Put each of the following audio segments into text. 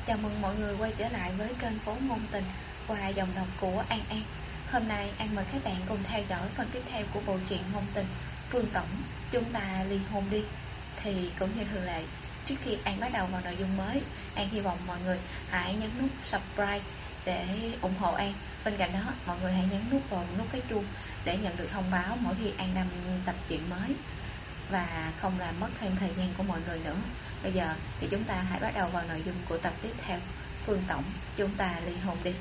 Chào mừng mọi người quay trở lại với kênh Phố Ngôn Tình qua dòng đọc của An An. Hôm nay An mời các bạn cùng theo dõi phần tiếp theo của bộ truyện ngôn tình Phương Tổng Chúng Ta Ly Hôn Đi. Thì cũng như thường lệ, trước khi An bắt đầu vào nội dung mới, An hy vọng mọi người hãy nhấn nút subscribe để ủng hộ An. Bên cạnh đó, mọi người hãy nhấn nút vào nút cái chuông để nhận được thông báo mỗi khi An đăng tập truyện mới và không làm mất thêm thời gian của mọi người nữa. Bây giờ thì chúng ta hãy bắt đầu vào nội dung của tập tiếp theo, Phương Tổng Chúng Ta Ly Hôn Đi.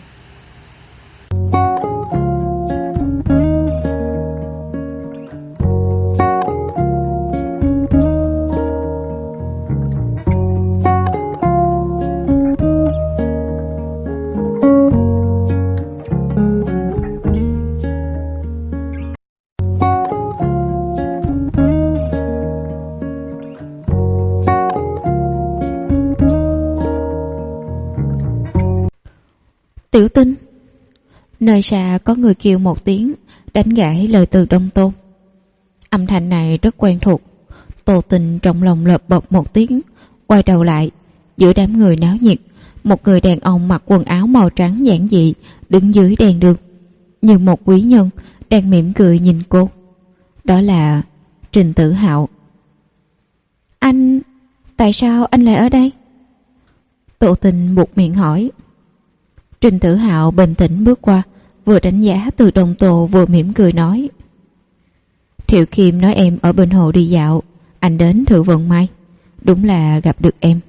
Tiểu Tinh. Nơi xa có người kêu một tiếng, đánh gãy lời từ Đông Tôn. Âm thanh này rất quen thuộc. Tô Tình trong lòng lợp bợp một tiếng, quay đầu lại. Giữa đám người náo nhiệt, một người đàn ông mặc quần áo màu trắng giản dị đứng dưới đèn đường, như một quý nhân đang mỉm cười nhìn cô. Đó là Trình Tử Hạo. Anh... tại sao anh lại ở đây? Tô Tình buột miệng hỏi. Trình Tử Hạo bình tĩnh bước qua, vừa đánh giá từ Đông Tô vừa mỉm cười nói: Thiệu Kim nói em ở bên hồ đi dạo, anh đến thử vận may, đúng là gặp được em.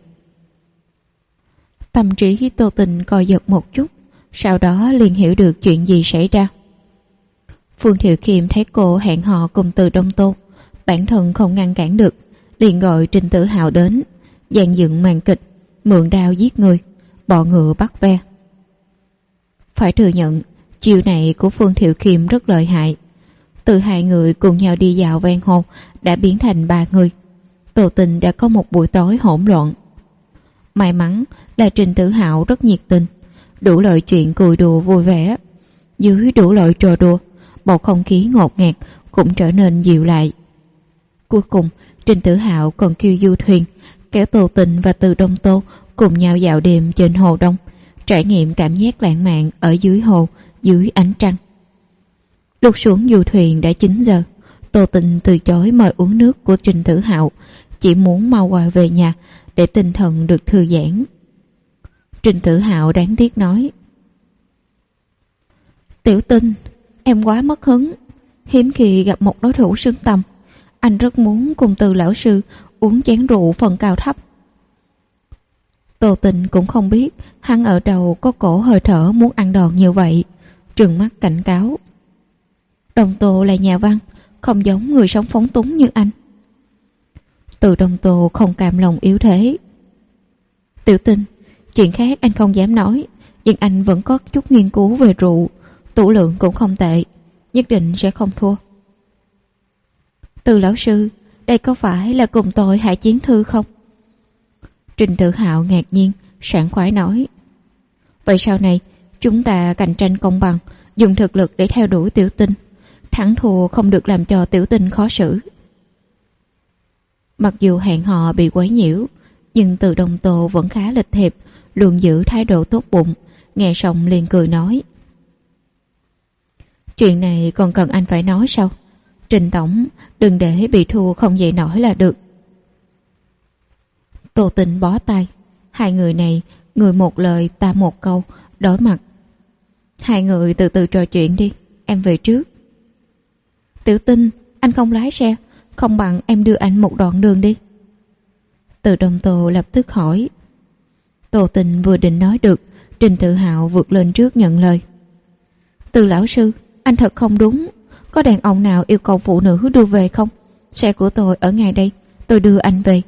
Tâm trí Tô Tình co giật một chút, sau đó liền hiểu được chuyện gì xảy ra. Phương Thiệu Kim thấy cô hẹn hò cùng từ Đông Tô, bản thân không ngăn cản được, liền gọi Trình Tử Hạo đến, dàn dựng màn kịch mượn đao giết người, bọ ngựa bắt ve. Phải thừa nhận, chiêu này của Phương Thiệu Kim rất lợi hại. Từ hai người cùng nhau đi dạo ven hồ đã biến thành ba người. Tô Tình đã có một buổi tối hỗn loạn. May mắn là Trình Tử Hạo rất nhiệt tình, đủ loại chuyện cười đùa vui vẻ. Dưới đủ loại trò đùa, bầu không khí ngột ngạt cũng trở nên dịu lại. Cuối cùng, Trình Tử Hạo còn kêu du thuyền, kéo Tô Tình và Từ Đông Tô cùng nhau dạo đêm trên hồ Đông, trải nghiệm cảm giác lãng mạn ở dưới hồ, dưới ánh trăng. Lúc xuống du thuyền đã 9 giờ, Tô Tình từ chối mời uống nước của Trình Tử Hạo, chỉ muốn mau qua về nhà để tinh thần được thư giãn. Trình Tử Hạo đáng tiếc nói: Tiểu Tinh, em quá mất hứng, hiếm khi gặp một đối thủ xứng tầm. Anh rất muốn cùng Từ lão sư uống chén rượu phần cao thấp. Tô Tình cũng không biết hắn ở đầu có cổ hơi thở muốn ăn đòn như vậy, trừng mắt cảnh cáo. Đông Tô là nhà văn, không giống người sống phóng túng như anh. Từ Đông Tô không cam lòng yếu thế. Tiểu Tinh, chuyện khác anh không dám nói, nhưng anh vẫn có chút nghiên cứu về rượu, tủ lượng cũng không tệ, nhất định sẽ không thua. Từ lão sư, đây có phải là cùng tôi Hải Chiến Thư không? Trình Tử Hạo ngạc nhiên, sảng khoái nói: Vậy sau này chúng ta cạnh tranh công bằng, dùng thực lực để theo đuổi Tiểu Tinh, thắng thua không được làm cho Tiểu Tinh khó xử. Mặc dù hẹn hò bị quấy nhiễu, nhưng Từ Đông Tô vẫn khá lịch thiệp, luôn giữ thái độ tốt bụng, nghe xong liền cười nói: Chuyện này còn cần anh phải nói sao? Trình tổng, đừng để bị thua không dậy nổi là được. Tô Tình bó tay. Hai người này, người một lời ta một câu, đối mặt. Hai người từ từ trò chuyện đi, em về trước. Tiểu Tinh, anh không lái xe, không bằng em đưa anh một đoạn đường đi. Từ Đông Tô lập tức hỏi. Tô Tình vừa định nói được, Trình Tử Hạo vượt lên trước nhận lời. Từ lão sư, anh thật không đúng. Có đàn ông nào yêu cầu phụ nữ đưa về không? Xe của tôi ở ngay đây, tôi đưa anh về.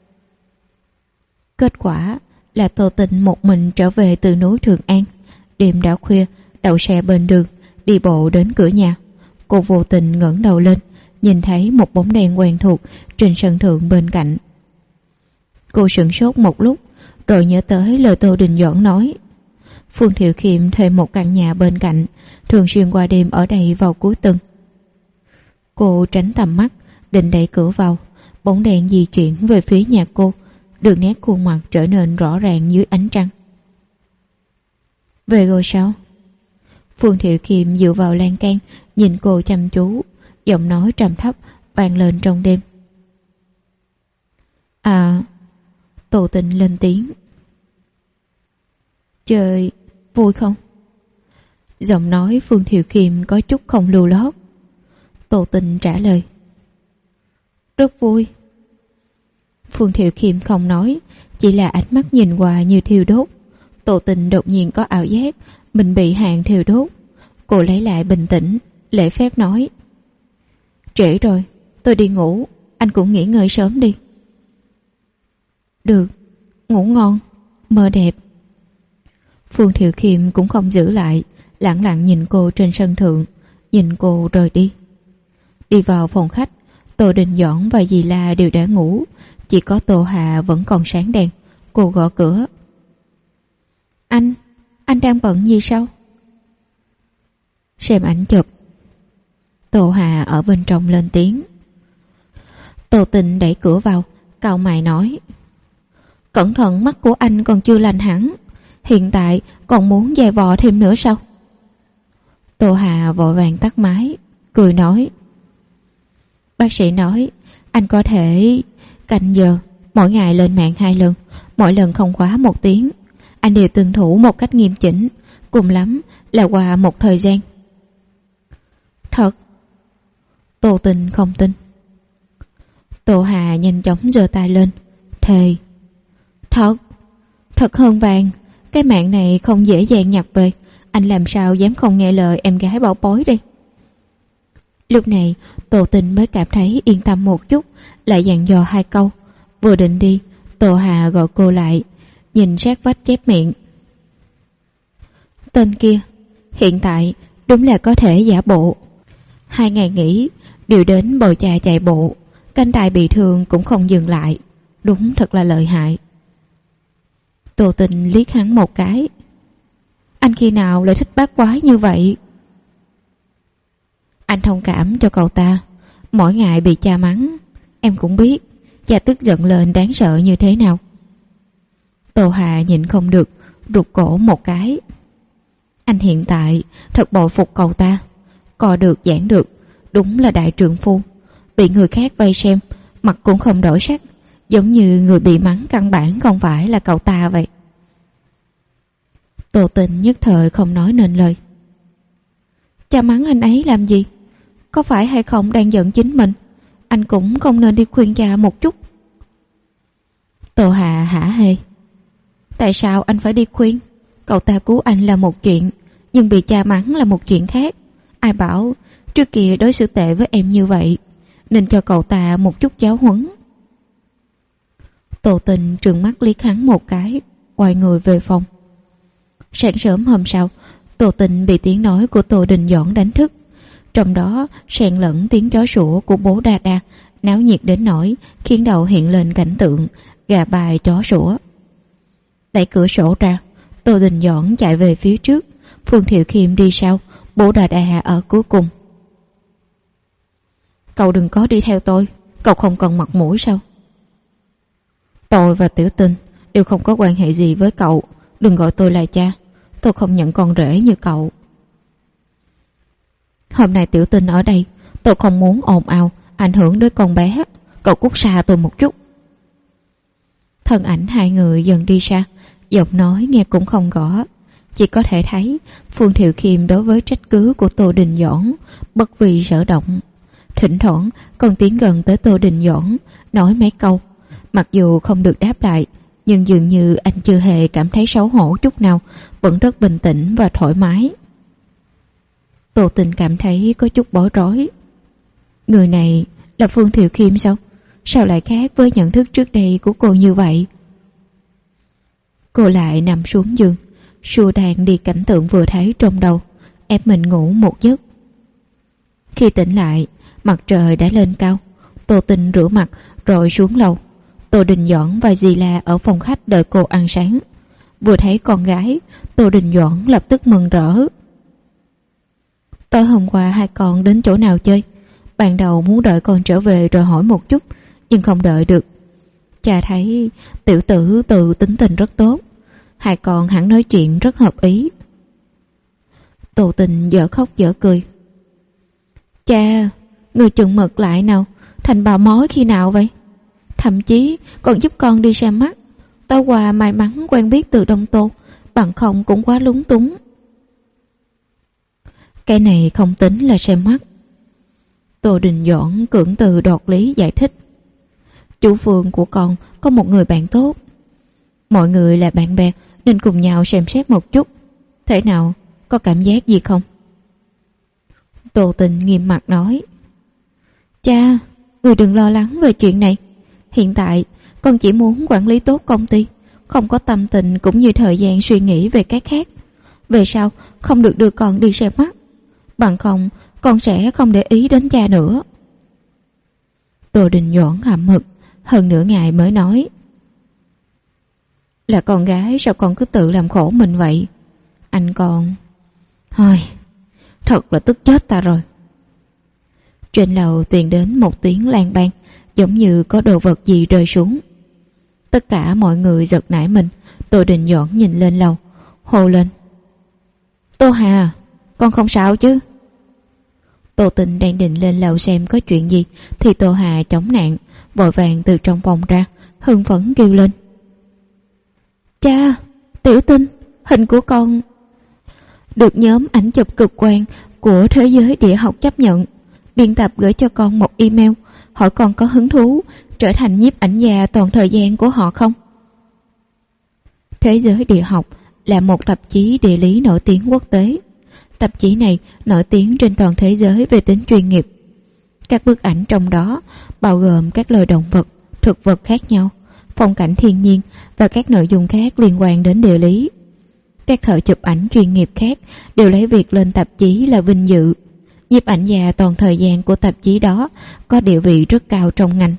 Kết quả là Tô Tình một mình trở về từ núi Trường An. Đêm đã khuya, đậu xe bên đường, đi bộ đến cửa nhà. Cô vô tình ngẩng đầu lên, nhìn thấy một bóng đèn quen thuộc trên sân thượng bên cạnh. Cô sửng sốt một lúc, rồi nhớ tới lời Tô Đình Doãn nói: Phương Thiệu Kim thuê một căn nhà bên cạnh, thường xuyên qua đêm ở đây vào cuối tuần. Cô tránh tầm mắt, định đẩy cửa vào, bóng đèn di chuyển về phía nhà cô, đường nét khuôn mặt trở nên rõ ràng dưới ánh trăng. Về rồi sao? Phương Thiệu Kiệm dựa vào lan can, nhìn cô chăm chú, giọng nói trầm thấp vang lên trong đêm. À, Tô Tình lên tiếng. Chơi vui không? Giọng nói Phương Thiệu Kiệm có chút không lưu lót. Tô Tình trả lời. Rất vui. Phương Thiệu Kiệm không nói, chỉ là ánh mắt nhìn qua như thiêu đốt. Tô Tình đột nhiên có ảo giác mình bị hàng thiêu đốt. Cô lấy lại bình tĩnh, lễ phép nói. Trễ rồi, tôi đi ngủ, anh cũng nghỉ ngơi sớm đi. Được, ngủ ngon, mơ đẹp. Phương Thiệu Kiệm cũng không giữ lại, lặng lặng nhìn cô trên sân thượng, nhìn cô rời đi. Đi vào phòng khách, Tô Đình Doãn và dì La đều đã ngủ, chỉ có Tô Hà vẫn còn sáng đèn. Cô gõ cửa. Anh đang bận gì sao? Xem ảnh chụp. Tô Hà ở bên trong lên tiếng. Tô Tình đẩy cửa vào, cau mày nói. Cẩn thận, mắt của anh còn chưa lành hẳn, hiện tại còn muốn giày vò thêm nữa sao? Tô Hà vội vàng tắt máy, cười nói. Bác sĩ nói anh có thể canh giờ mỗi ngày lên mạng 2 lần, mỗi lần không quá 1 tiếng. Anh đều tuân thủ một cách nghiêm chỉnh, cùng lắm là qua một thời gian. Thật? Tô Tình không tin. Tô Hà nhanh chóng giơ tay lên, thề. Thật hơn vàng. Cái mạng này không dễ dàng nhập về, anh làm sao dám không nghe lời em gái bảo bối đây. Lúc này Tô Tình mới cảm thấy yên tâm một chút, lại dặn dò 2 câu. Vừa định đi, Tô Hà gọi cô lại, nhìn sát vách chép miệng. Tên kia hiện tại đúng là có thể giả bộ. 2 ngày nghỉ đều đến bồi trà chạy bộ, cánh tay bị thương cũng không dừng lại, đúng thật là lợi hại. Tô Tình liếc hắn một cái. Anh khi nào lại thích bát quái như vậy? Anh thông cảm cho cậu ta, mỗi ngày bị cha mắng, em cũng biết cha tức giận lên đáng sợ như thế nào. Tô Hà nhịn không được, rụt cổ một cái. Anh hiện tại thật bội phục cậu ta, co được giãn được, đúng là đại trượng phu. Bị người khác vây xem, mặt cũng không đổi sắc, giống như người bị mắng căn bản không phải là cậu ta vậy. Tô Tình nhất thời không nói nên lời. Cha mắng anh ấy làm gì? Có phải hay không đang giận chính mình? Anh cũng không nên đi khuyên cha một chút. Tô Hà hả hê. Tại sao anh phải đi khuyên? Cậu ta cứu anh là một chuyện, nhưng bị cha mắng là một chuyện khác. Ai bảo trước kia đối xử tệ với em như vậy, nên cho cậu ta một chút giáo huấn. Tô Tình trừng mắt liếc hắn một cái, quay người về phòng. Sáng sớm hôm sau, Tô Tình bị tiếng nói của Tô Đình Doãn đánh thức, trong đó xen lẫn tiếng chó sủa của bố Đa Đa, náo nhiệt đến nỗi khiến đầu hiện lên cảnh tượng gà bài chó sủa. Đẩy cửa sổ ra, Tô Đình Doãn chạy về phía trước, Phương Thiệu Kiệm đi sau, bố Đa Đa ở cuối cùng. Cậu đừng có đi theo tôi, cậu không cần mặt mũi sao? Tôi và Tiểu Tình đều không có quan hệ gì với cậu, đừng gọi tôi là cha, tôi không nhận con rể như cậu. Hôm nay Tiểu Tình ở đây, tôi không muốn ồn ào ảnh hưởng đến con bé, cậu cút xa tôi một chút. Thân ảnh 2 người dần đi xa, giọng nói nghe cũng không rõ, chỉ có thể thấy Phương Thiệu Kiệm đối với trách cứ của Tô Đình Doãn bất vì sở động. Thỉnh thoảng còn tiến gần tới Tô Đình Doãn, nói mấy câu, mặc dù không được đáp lại, nhưng dường như anh chưa hề cảm thấy xấu hổ chút nào, vẫn rất bình tĩnh và thoải mái. Tô Tình cảm thấy có chút bối rối. Người này là Phương Thiệu Kiệm sao? Sao lại khác với nhận thức trước đây của cô như vậy? Cô lại nằm xuống giường, xua đàn đi cảnh tượng vừa thấy trong đầu, ép mình ngủ một giấc. Khi tỉnh lại, mặt trời đã lên cao. Tô Tình rửa mặt rồi xuống lầu. Tô Đình Doãn và dì La ở phòng khách đợi cô ăn sáng. Vừa thấy con gái, Tô Đình Doãn lập tức mừng rỡ. Tối hôm qua 2 con đến chỗ nào chơi? Ban đầu muốn đợi con trở về rồi hỏi một chút, nhưng không đợi được. Cha thấy tiểu tử Từ tính tình rất tốt, 2 con hẳn nói chuyện rất hợp ý. Tô Tình dở khóc dở cười. Cha, người chừng mực lại nào, thành bà mối khi nào vậy? Thậm chí còn giúp con đi xem mắt. Tao Hòa may mắn quen biết từ Đông Tô, bằng không cũng quá lúng túng. Cái này không tính là xem mắt. Tô Đình Doãn cưỡng từ đoạt lý giải thích. Chủ vườn của con có một người bạn tốt. Mọi người là bạn bè nên cùng nhau xem xét một chút. Thế nào, có cảm giác gì không? Tô Tình nghiêm mặt nói. Cha, người đừng lo lắng về chuyện này. Hiện tại con chỉ muốn quản lý tốt công ty, không có tâm tình cũng như thời gian suy nghĩ về cái khác. Về sau không được đưa con đi xem mắt, bằng không con sẽ không để ý đến cha nữa. Tô Đình Doãn hậm hực hơn nửa ngày mới nói. Là con gái sao con cứ tự làm khổ mình vậy? Anh con... Thôi, thật là tức chết ta rồi. Trên lầu truyền đến một tiếng lang bang, giống như có đồ vật gì rơi xuống. Tất cả mọi người giật nảy mình. Tô Đình Doãn nhìn lên lầu, hô lên. Tô Hà, con không sao chứ? Tô Tình đang định lên lầu xem có chuyện gì thì Tô Hà chống nạn, vội vàng từ trong phòng ra, hưng phấn kêu lên. Cha, Tiểu Tinh, hình của con được nhóm ảnh chụp cực quang của Thế giới địa học chấp nhận. Biên tập gửi cho con một email, hỏi con có hứng thú trở thành nhiếp ảnh gia toàn thời gian của họ không? Thế giới địa học là một tạp chí địa lý nổi tiếng quốc tế. Tạp chí này nổi tiếng trên toàn thế giới về tính chuyên nghiệp. Các bức ảnh trong đó bao gồm các loài động vật, thực vật khác nhau, phong cảnh thiên nhiên và các nội dung khác liên quan đến địa lý. Các thợ chụp ảnh chuyên nghiệp khác đều lấy việc lên tạp chí là vinh dự. Nhiếp ảnh gia toàn thời gian của tạp chí đó có địa vị rất cao trong ngành.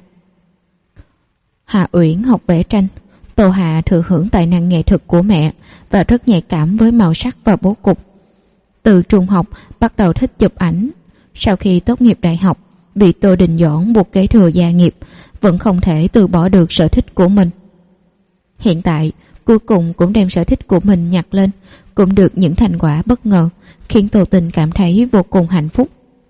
Hạ Uyển học vẽ tranh. Tô Hạ thừa hưởng tài năng nghệ thuật của mẹ và rất nhạy cảm với màu sắc và bố cục. Từ trung học bắt đầu thích chụp ảnh. Sau khi tốt nghiệp đại học, bị Tô Đình Doãn buộc kế thừa gia nghiệp, vẫn không thể từ bỏ được sở thích của mình. Hiện tại, cuối cùng cũng đem sở thích của mình nhặt lên, cũng được những thành quả bất ngờ, khiến Tô Tình cảm thấy vô cùng hạnh phúc.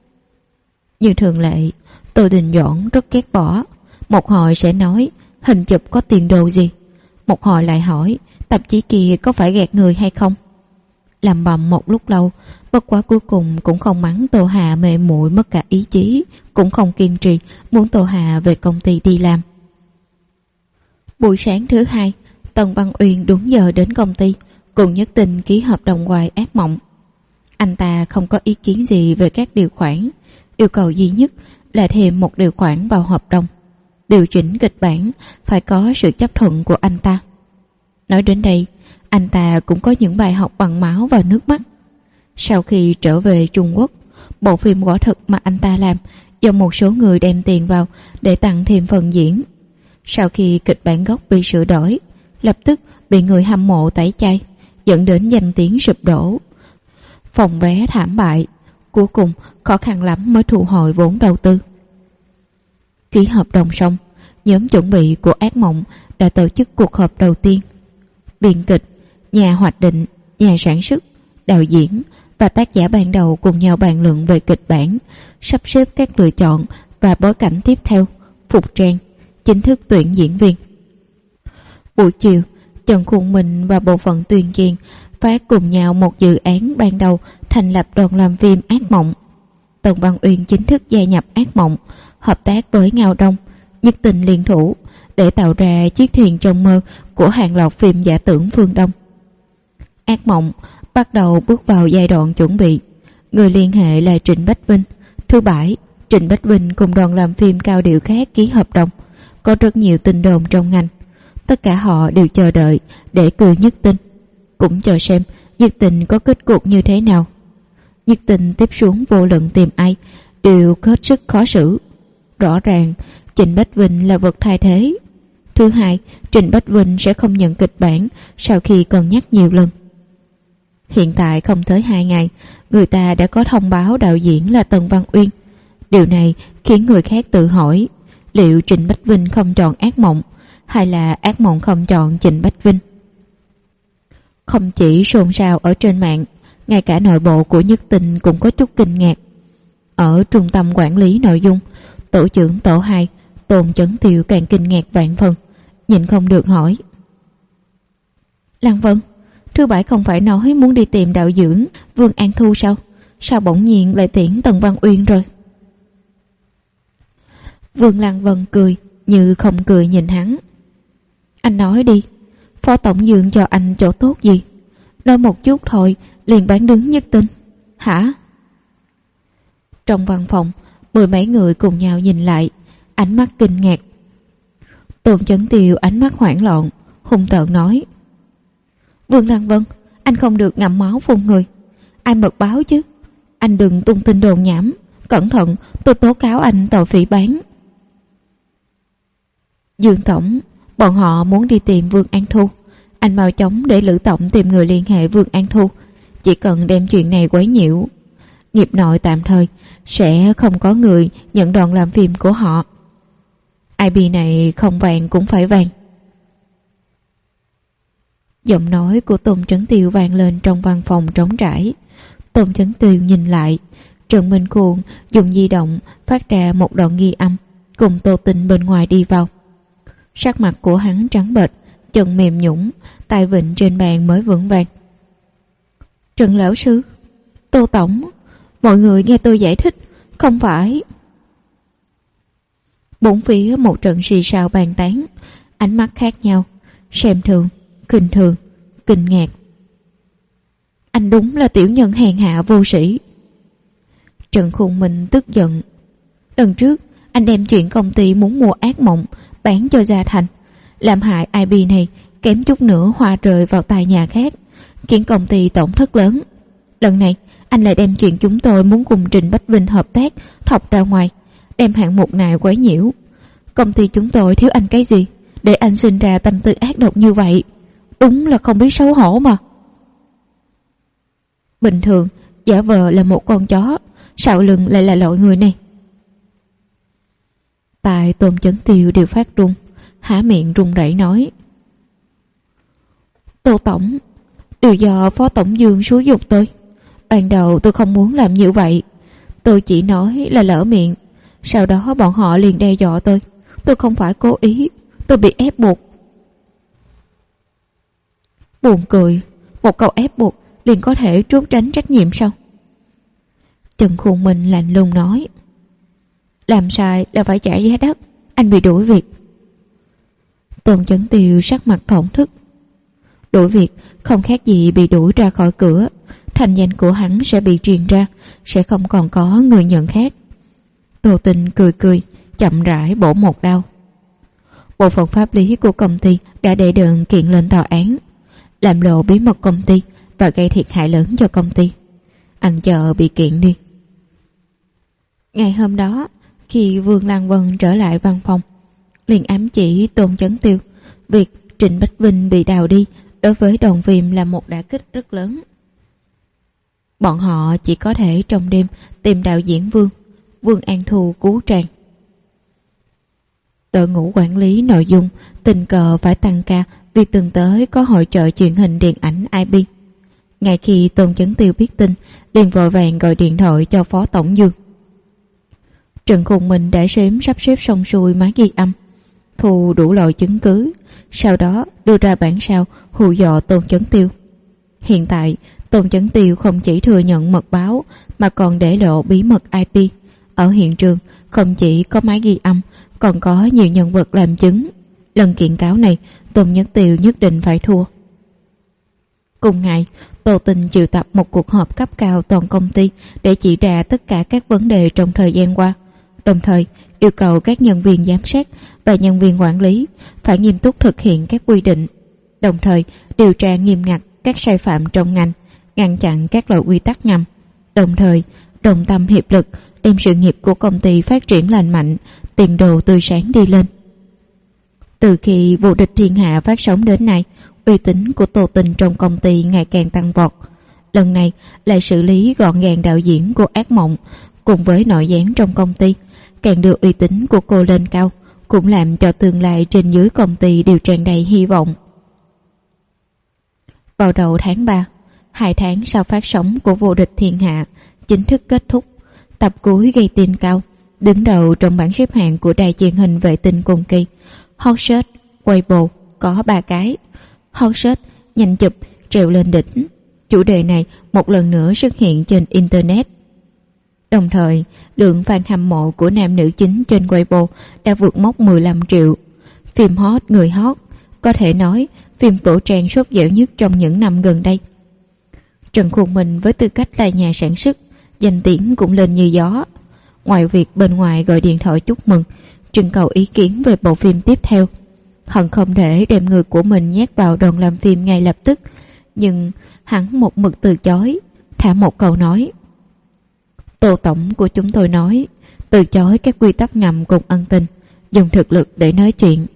Như thường lệ, Tô Đình Doãn rất ghét bỏ. Một hồi sẽ nói hình chụp có tiền đồ gì, một hồi lại hỏi tạp chí kia có phải gạt người hay không. Làm bầm một lúc lâu, bất quá cuối cùng cũng không mắng Tô Hà mê muội mất cả ý chí, cũng không kiên trì muốn Tô Hà về công ty đi làm. Buổi sáng thứ hai, Tần Văn Uyên đúng giờ đến công ty, cùng Nhất Tình ký hợp đồng ngoài ác mộng. Anh ta không có ý kiến gì về các điều khoản, yêu cầu duy nhất là thêm một điều khoản vào hợp đồng. Điều chỉnh kịch bản phải có sự chấp thuận của anh ta. Nói đến đây, anh ta cũng có những bài học bằng máu và nước mắt. Sau khi trở về Trung Quốc, bộ phim quả thực mà anh ta làm do một số người đem tiền vào để tặng thêm phần diễn. Sau khi kịch bản gốc bị sửa đổi, lập tức bị người hâm mộ tẩy chay, dẫn đến danh tiếng sụp đổ. Phòng vé thảm bại, cuối cùng khó khăn lắm mới thu hồi vốn đầu tư. Ký hợp đồng xong, nhóm chuẩn bị của ác mộng đã tổ chức cuộc họp đầu tiên. Biên kịch, nhà hoạch định, nhà sản xuất, đạo diễn và tác giả ban đầu cùng nhau bàn luận về kịch bản, sắp xếp các lựa chọn và bối cảnh tiếp theo, phục trang, chính thức tuyển diễn viên. Buổi chiều, Trần Khuôn Minh và bộ phận tuyên truyền phát cùng nhau một dự án ban đầu thành lập đoàn làm phim Ác Mộng. Tần Văn Uyên chính thức gia nhập Ác Mộng, hợp tác với Ngao Đông, Nhất Tình liên thủ để tạo ra chiếc thuyền trong mơ của hàng loạt phim giả tưởng phương Đông. Ác Mộng bắt đầu bước vào giai đoạn chuẩn bị. Người liên hệ là Trịnh Bách Vinh. Thứ Bảy, Trịnh Bách Vinh cùng đoàn làm phim cao điệu khác ký hợp đồng. Có rất nhiều tin đồn trong ngành. Tất cả họ đều chờ đợi để cử Nhất Tình, cũng chờ xem Nhất Tình có kết cục như thế nào. Nhất Tình tiếp xuống vô luận tìm ai đều hết sức khó xử. Rõ ràng Trịnh Bách Vinh là vật thay thế. Thứ hai, Trịnh Bách Vinh sẽ không nhận kịch bản sau khi cân nhắc nhiều lần. Hiện tại không tới 2 ngày, người ta đã có thông báo đạo diễn là Tần Văn Uyên. Điều này khiến người khác tự hỏi liệu Trịnh Bách Vinh không chọn Ác Mộng hay là Ác Mộng không chọn Trịnh Bách Vinh. Không chỉ xôn xao ở trên mạng, ngay cả nội bộ của Nhất Tinh cũng có chút kinh ngạc. Ở trung tâm quản lý nội dung, tổ trưởng tổ 2 Tôn Chấn Tiêu càng kinh ngạc vạn phần, nhịn không được hỏi: Lăng Vân, thứ Bảy không phải nói muốn đi tìm đạo dưỡng Vương An Thu sao? Sao bỗng nhiên lại tiễn Tần Văn Uyên rồi? Vương Lăng Vân cười như không cười nhìn hắn. Anh nói đi, Phó Tổng Dương cho anh chỗ tốt gì? Nói một chút thôi liền bán đứng Nhất Tinh hả? Trong văn phòng, 10 mấy người cùng nhau nhìn lại, ánh mắt kinh ngạc. Tôn Chấn Tiêu ánh mắt hoảng loạn, hung tợn nói: Vương Lăng Vân, anh không được ngậm máu phun người. Ai mật báo chứ? Anh đừng tung tin đồn nhảm, cẩn thận tôi tố cáo anh tội phỉ báng. Dương Tổng, bọn họ muốn đi tìm Vương An Thu. Anh mau chóng để Lữ Tổng tìm người liên hệ Vương An Thu. Chỉ cần đem chuyện này quấy nhiễu, nghiệp nội tạm thời sẽ không có người nhận đoàn làm phim của họ. IP này không vàng cũng phải vàng. Giọng nói của Tôn Chấn Tiêu vang lên trong văn phòng trống trải. Tôn Chấn Tiêu nhìn lại, Trần Minh Khuôn dùng di động phát ra một đoạn ghi âm, cùng Tô Tinh bên ngoài đi vào. Sắc mặt của hắn trắng bệch, chân mềm nhũn, tay vịn trên bàn mới vững vàng. Trần lão sư, Tô Tổng, mọi người nghe tôi giải thích, không phải. Bốn phía một trận xì xào bàn tán, ánh mắt khác nhau, xem thường, khinh thường, kinh ngạc. Anh đúng là tiểu nhân hèn hạ vô sĩ. Trần Khôn Minh tức giận. Lần trước anh đem chuyện công ty muốn mua ác mộng bán cho Gia Thành, làm hại IP này kém chút nữa hoa rơi vào tay nhà khác, khiến công ty tổn thất lớn. Lần này anh lại đem chuyện chúng tôi muốn cùng Trình Bách Vinh hợp tác thọc ra ngoài, đem hạng mục này quấy nhiễu. Công ty chúng tôi thiếu anh cái gì để anh sinh ra tâm tư ác độc như vậy? Đúng là không biết xấu hổ mà. Bình thường giả vờ là một con chó, sau lưng lại là loại người này. Tai Tôn Chấn Tiêu đều phát run, há miệng run rẩy nói: Tô Tổng, đều do Phó Tổng Dương xúi giục tôi. Ban đầu tôi không muốn làm như vậy, tôi chỉ nói là lỡ miệng. Sau đó bọn họ liền đe dọa tôi. Tôi không phải cố ý, tôi bị ép buộc. Buồn cười, một câu ép buộc liền có thể trốn tránh trách nhiệm sao? Trần Khôn Minh lạnh lùng nói: Làm sai là phải trả giá đắt, anh bị đuổi việc. Tôn Chấn Tiêu sắc mặt thổn thức. Đuổi việc không khác gì bị đuổi ra khỏi cửa, thành danh của hắn sẽ bị truyền ra, sẽ không còn có người nhận khác. Tô Tinh cười cười, chậm rãi bổ một đao. Bộ phận pháp lý của công ty đã đệ đơn kiện lên tòa án, làm lộ bí mật công ty và gây thiệt hại lớn cho công ty. Anh chờ bị kiện đi. Ngày hôm đó, khi Vương Lăng Vân trở lại văn phòng, liền ám chỉ Tôn Chấn Tiêu, việc Trịnh Bách Vinh bị đào đi đối với đoàn phim là một đả kích rất lớn. Bọn họ chỉ có thể trong đêm tìm đạo diễn Vương An Thu cứu tràng. Đội ngũ quản lý nội dung tình cờ phải tăng ca vì từng tới có hội chợ truyền hình điện ảnh IP. Ngay khi Tôn Chấn Tiêu biết tin, liền vội vàng gọi điện thoại cho Phó Tổng Dương. Trần Khôn Minh đã sớm sắp xếp xong xuôi máy ghi âm, thu đủ loại chứng cứ, sau đó đưa ra bản sao hù dọa Tôn Chấn Tiêu. Hiện tại, Tôn Chấn Tiêu không chỉ thừa nhận mật báo mà còn để lộ bí mật IP. Ở hiện trường không chỉ có máy ghi âm, còn có nhiều nhân vật làm chứng. Lần kiện cáo này, Tôn Nhất Tiêu nhất định phải thua. Cùng ngày, Tô Tinh triệu tập một cuộc họp cấp cao toàn công ty để chỉ ra tất cả các vấn đề trong thời gian qua, đồng thời yêu cầu các nhân viên giám sát và nhân viên quản lý phải nghiêm túc thực hiện các quy định, đồng thời điều tra nghiêm ngặt các sai phạm trong ngành, ngăn chặn các loại quy tắc ngầm, đồng thời đồng tâm hiệp lực đem sự nghiệp của công ty phát triển lành mạnh, tiền đồ tươi sáng đi lên. Từ khi Vô Địch Thiên Hạ phát sóng đến nay, uy tín của Tô Tinh trong công ty ngày càng tăng vọt. Lần này lại xử lý gọn gàng đạo diễn của Ác Mộng cùng với nội gián trong công ty, càng đưa uy tín của cô lên cao, cũng làm cho tương lai trên dưới công ty đều tràn đầy hy vọng. Vào đầu tháng 3, 2 tháng sau phát sóng của Vô địch thiên hạ chính thức kết thúc, tập cuối gây tin cao, đứng đầu trong bảng xếp hạng của đài truyền hình vệ tinh cùng kỳ. Hot search Weibo có 3 cái. Hot search nhanh chụp trèo lên đỉnh. Chủ đề này một lần nữa xuất hiện trên internet. Đồng thời, lượng fan hâm mộ của nam nữ chính trên Weibo đã vượt mốc 15 triệu. Phim hot người hot, có thể nói phim cổ trang sốt dẻo nhất trong những năm gần đây. Trần Khuôn Minh với tư cách là nhà sản xuất, danh tiếng cũng lên như gió. Ngoài việc bên ngoài gọi điện thoại chúc mừng, trưng cầu ý kiến về bộ phim tiếp theo, hận không thể đem người của mình nhét vào đoàn làm phim ngay lập tức, nhưng hắn một mực từ chối, thả một câu nói: Tô tổng của chúng tôi nói, từ chối các quy tắc ngầm cùng ân tình, dùng thực lực để nói chuyện.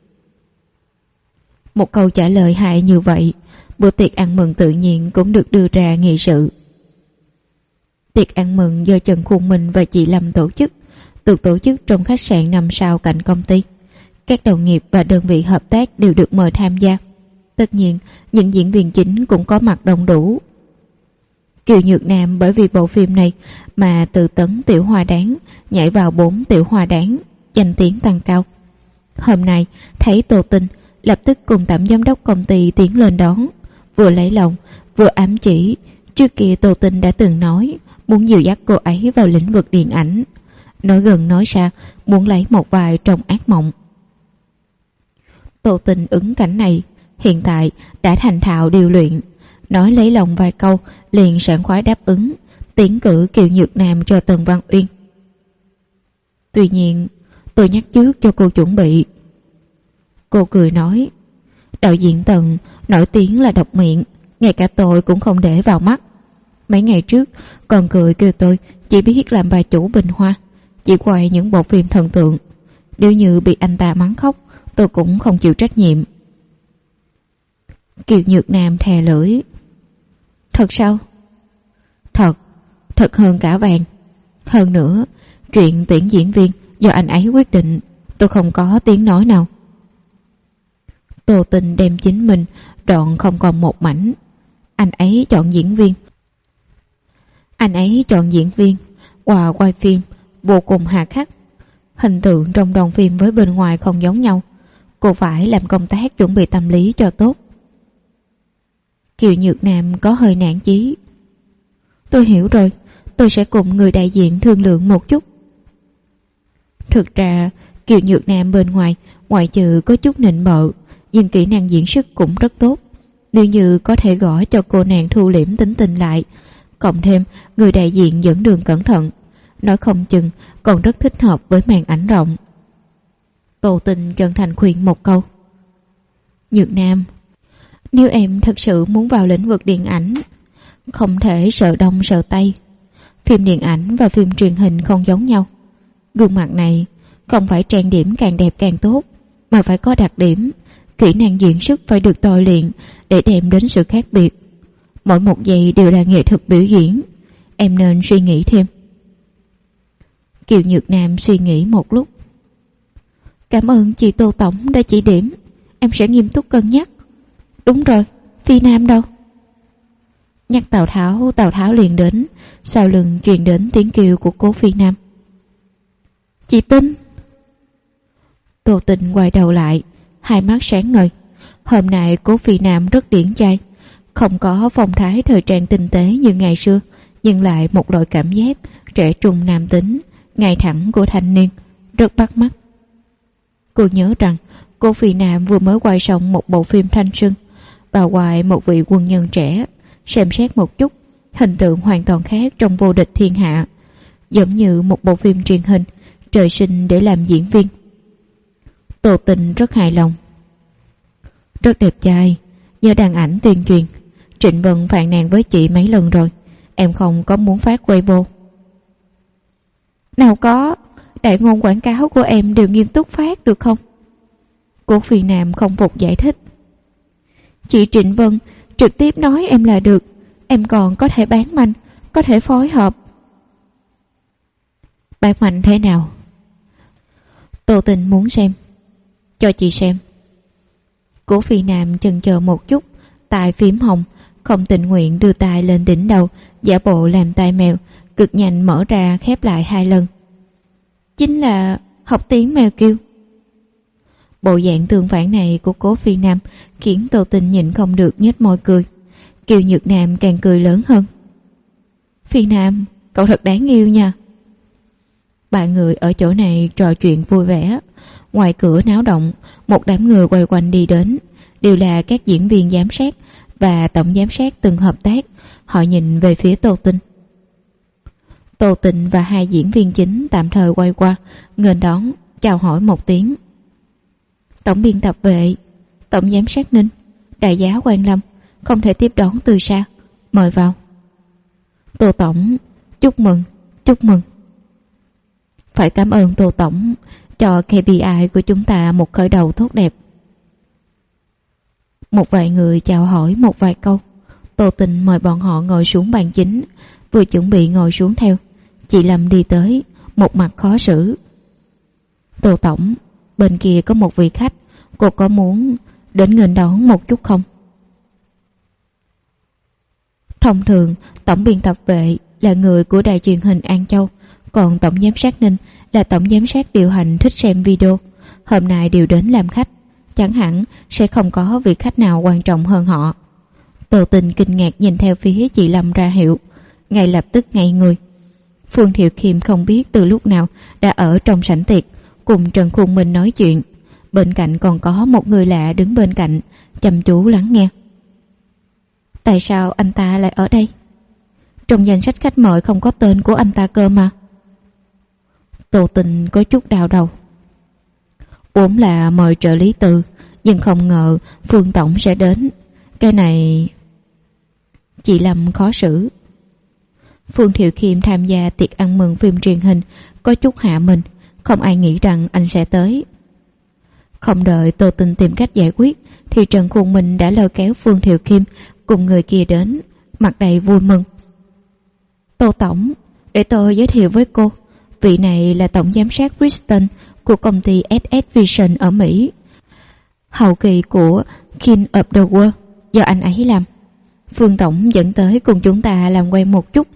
Một câu trả lời hại như vậy, bữa tiệc ăn mừng tự nhiên cũng được đưa ra nghị sự. Tiệc ăn mừng do Trần Khuôn Minh và chị Lâm tổ chức, được tổ chức trong khách sạn 5 sao cạnh công ty. Các đồng nghiệp và đơn vị hợp tác đều được mời tham gia. Tất nhiên, những diễn viên chính cũng có mặt đông đủ. Kiều Nhược Nam bởi vì bộ phim này mà từ tấn tiểu hoa đáng nhảy vào 4 tiểu hoa đáng, danh tiếng tăng cao. Hôm nay thấy Tô Tinh, lập tức cùng tổng giám đốc công ty tiến lên đón, vừa lấy lòng vừa ám chỉ trước kia Tô Tinh đã từng nói muốn dìu dắt cô ấy vào lĩnh vực điện ảnh, nói gần nói xa muốn lấy một vai trong ác mộng. Tô Tinh ứng cảnh này hiện tại đã thành thạo điều luyện, nói lấy lòng vài câu liền sảng khoái đáp ứng, tiến cử Kiều Nhược Nam cho Tần Văn Uyên. Tuy nhiên tôi nhắc trước cho cô chuẩn bị. Cô cười nói, đạo diễn Tần nổi tiếng là độc miệng, ngay cả tôi cũng không để vào mắt. Mấy ngày trước còn cười kêu tôi chỉ biết làm bà chủ Bình Hoa, chỉ quay những bộ phim thần tượng. Nếu như bị anh ta mắng khóc, tôi cũng không chịu trách nhiệm. Kiều Nhược Nam thè lưỡi. Thật sao? Thật, thật hơn cả vàng. Hơn nữa, chuyện tuyển diễn viên do anh ấy quyết định, tôi không có tiếng nói nào. Tô Tinh đem chính mình đoạn không còn một mảnh. Anh ấy chọn diễn viên. Anh ấy chọn diễn viên và quay phim vô cùng hà khắc. Hình tượng trong đoàn phim với bên ngoài không giống nhau. Cô phải làm công tác chuẩn bị tâm lý cho tốt. Kiều Nhược Nam có hơi nản chí. Tôi hiểu rồi, tôi sẽ cùng người đại diện thương lượng một chút. Thực ra Kiều Nhược Nam bên ngoài ngoại trừ có chút nịnh bợ, nhưng kỹ năng diễn xuất cũng rất tốt. Nếu như có thể gõ cho cô nàng thu liễm tính tình lại, cộng thêm người đại diện dẫn đường cẩn thận, nói không chừng còn rất thích hợp với màn ảnh rộng. Tô Tinh chân thành khuyên một câu. Nhược Nam, nếu em thật sự muốn vào lĩnh vực điện ảnh, không thể sợ đông sợ tây. Phim điện ảnh và phim truyền hình không giống nhau. Gương mặt này không phải trang điểm càng đẹp càng tốt, mà phải có đặc điểm. Kỹ năng diễn xuất phải được tôi luyện để đem đến sự khác biệt. Mỗi một giây đều là nghệ thuật biểu diễn. Em nên suy nghĩ thêm. Kiều Nhược Nam suy nghĩ một lúc. Cảm ơn chị Tô tổng đã chỉ điểm, em sẽ nghiêm túc cân nhắc. Đúng rồi, Phi Nam đâu? Nhắc Tào Tháo liền đến. Sau lưng truyền đến tiếng kêu của cố Phi Nam. Chị Tinh. Tô Tinh quay đầu lại, hai mắt sáng ngời. Hôm nay cố Phi Nam rất điển trai, không có phong thái thời trang tinh tế như ngày xưa, nhưng lại một loại cảm giác trẻ trung nam tính, ngay thẳng của thanh niên, rất bắt mắt. Cô nhớ rằng cô Phi Nam vừa mới quay xong một bộ phim thanh xuân, bà ngoài một vị quân nhân trẻ, xem xét một chút, hình tượng hoàn toàn khác trong Vô địch thiên hạ, giống như một bộ phim truyền hình trời sinh để làm diễn viên. Tô Tinh rất hài lòng. Rất đẹp trai, nhờ đăng ảnh tuyên truyền. Trịnh Vân phàn nàn với chị mấy lần rồi, em không có muốn phát Weibo. Nào có, đại ngôn quảng cáo của em đều nghiêm túc phát được không? Cô Phi Nam không phục giải thích. Chị Trịnh Vân trực tiếp nói em là được, em còn có thể bán manh, có thể phối hợp. Bán manh thế nào? Tô Tinh muốn xem. Cho chị xem. Cố Phi Nam chần chờ một chút, tại phím hồng, không tình nguyện đưa tay lên đỉnh đầu, giả bộ làm tai mèo, cực nhanh mở ra khép lại 2 lần. Chính là học tiếng mèo kêu. Bộ dạng tương phản này của Cố Phi Nam khiến Tô Tinh nhịn không được nhếch môi cười. Kiều Nhược Nam càng cười lớn hơn. Phi Nam, cậu thật đáng yêu nha. Ba người ở chỗ này trò chuyện vui vẻ. Ngoài cửa náo động, một đám người quay quanh đi đến, đều là các diễn viên giám sát và tổng giám sát từng hợp tác. Họ nhìn về phía Tô Tinh. Tô Tinh và 2 diễn viên chính tạm thời quay qua, nghênh đón, chào hỏi một tiếng. Tổng biên tập Vệ, tổng giám sát Ninh, đại giá Quang Lâm, không thể tiếp đón từ xa, mời vào. Tô tổng, chúc mừng, chúc mừng. Phải cảm ơn Tô tổng cho KPI của chúng ta một khởi đầu tốt đẹp. Một vài người chào hỏi một vài câu. Tô Tinh mời bọn họ ngồi xuống bàn chính, vừa chuẩn bị ngồi xuống theo, chị Lâm đi tới, một mặt khó xử. Tô tổng, bên kia có một vị khách, cô có muốn đến nghênh đón một chút không? Thông thường, tổng biên tập Vệ là người của đài truyền hình An Châu, còn tổng giám sát Ninh là tổng giám sát điều hành thích xem video. Hôm nay đều đến làm khách, chẳng hẳn sẽ không có vị khách nào quan trọng hơn họ. Tô Tinh kinh ngạc nhìn theo phía chị Lâm ra hiệu, ngay lập tức ngây người. Phương Thiệu Khiêm không biết từ lúc nào đã ở trong sảnh tiệc cùng Trần Khuôn Minh nói chuyện. Bên cạnh còn có một người lạ đứng bên cạnh, chăm chú lắng nghe. Tại sao anh ta lại ở đây? Trong danh sách khách mời không có tên của anh ta cơ mà. Tô Tinh có chút đau đầu. Vốn là mời trợ lý Từ, nhưng không ngờ Phương tổng sẽ đến. Cái này... Chị Lâm khó xử. Phương Thiệu Khiêm tham gia tiệc ăn mừng phim truyền hình, có chút hạ mình, không ai nghĩ rằng anh sẽ tới. Không đợi Tô Tinh tìm cách giải quyết, thì Trần Khuôn Minh đã lôi kéo Phương Thiệu Khiêm cùng người kia đến, mặt đầy vui mừng. Tô tổng, để tôi giới thiệu với cô, vị này là tổng giám sát Bristol của công ty SS Vision ở Mỹ. Hậu kỳ của King of the World do anh ấy làm. Phương tổng dẫn tới cùng chúng ta làm quen một chút.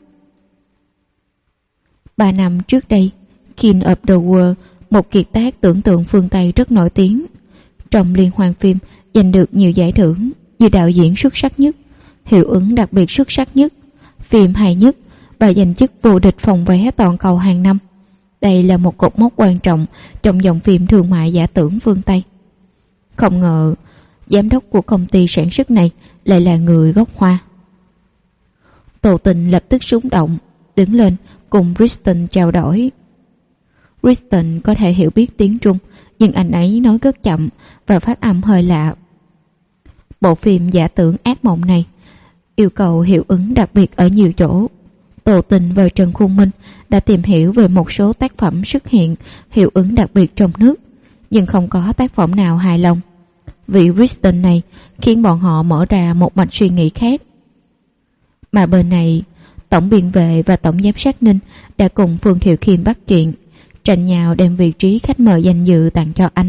3 năm trước đây, King of the World, một kiệt tác tưởng tượng phương Tây rất nổi tiếng. Trong liên hoan phim giành được nhiều giải thưởng như đạo diễn xuất sắc nhất, hiệu ứng đặc biệt xuất sắc nhất, phim hay nhất và giành chức vô địch phòng vé toàn cầu hàng năm. Đây là một cột mốc quan trọng trong dòng phim thương mại giả tưởng phương Tây. Không ngờ giám đốc của công ty sản xuất này lại là người gốc Hoa. Tô Tinh lập tức xúc động, đứng lên cùng Bristol trao đổi. Bristol có thể hiểu biết tiếng Trung, nhưng anh ấy nói rất chậm và phát âm hơi lạ. Bộ phim giả tưởng ác mộng này yêu cầu hiệu ứng đặc biệt ở nhiều chỗ. Tô Tinh và Trần Khuôn Minh đã tìm hiểu về một số tác phẩm xuất hiện hiệu ứng đặc biệt trong nước, nhưng không có tác phẩm nào hài lòng. Vị Bristol này khiến bọn họ mở ra một mạch suy nghĩ khác. Mà bên này, tổng biên vệ và tổng giám sát Ninh đã cùng Phương Thiệu Khiêm bắt chuyện, tranh nhau đem vị trí khách mời danh dự tặng cho anh.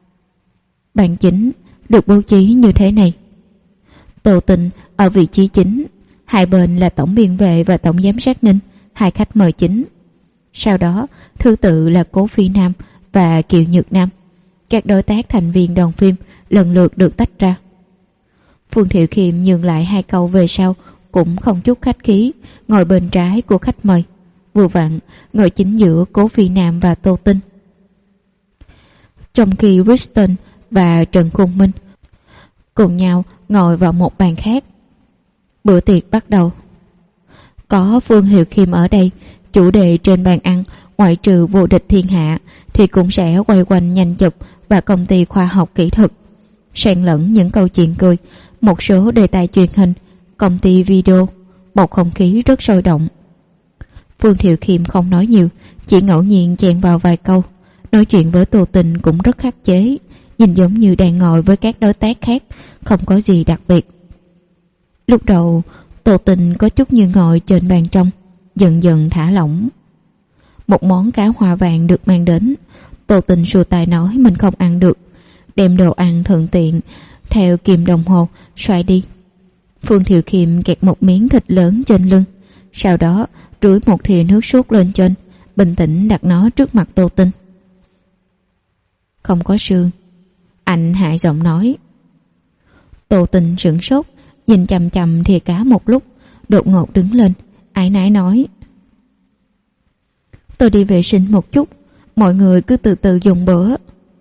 Bàn chính được bố trí như thế này. Tô Tinh ở vị trí chính, hai bên là tổng biên vệ và tổng giám sát Ninh, 2 khách mời chính. Sau đó thứ tự là Cố Phi Nam và Kiều Nhược Nam. Các đối tác thành viên đoàn phim lần lượt được tách ra. Phương Thiệu Khiêm nhường lại 2 câu về sau, cũng không chút khách khí, ngồi bên trái của khách mời, vừa vặn ngồi chính giữa Cố Phi Nam và Tô Tinh. Trong khi Bristol và Trần Khuôn Minh cùng nhau ngồi vào một bàn khác. Bữa tiệc bắt đầu. Có Phương Thiệu Khiêm ở đây, chủ đề trên bàn ăn ngoại trừ vô địch thiên hạ thì cũng sẽ quay quanh nhanh chụp và công ty khoa học kỹ thuật, xen lẫn những câu chuyện cười, một số đề tài truyền hình, công ty video, một không khí rất sôi động. Phương Thiệu Khiêm không nói nhiều, chỉ ngẫu nhiên chen vào vài câu. Nói chuyện với Tô Tinh cũng rất khắc chế, nhìn giống như đang ngồi với các đối tác khác, không có gì đặc biệt. Lúc đầu Tô Tinh có chút như ngồi trên bàn trong, dần dần thả lỏng. Một món cá hoa vàng được mang đến. Tô Tinh xua tay nói mình không ăn được, đem đồ ăn thuận tiện theo kim đồng hồ xoay đi. Phương Thiệu Khiêm kẹt một miếng thịt lớn trên lưng, sau đó rưới một thìa nước sốt lên trên, bình tĩnh đặt nó trước mặt Tô Tinh. Không có xương, anh hạ giọng nói. Tô Tinh sửng sốt, nhìn chằm chằm thìa cá một lúc, đột ngột đứng lên, áy náy nói: Tôi đi vệ sinh một chút, mọi người cứ từ từ dùng bữa.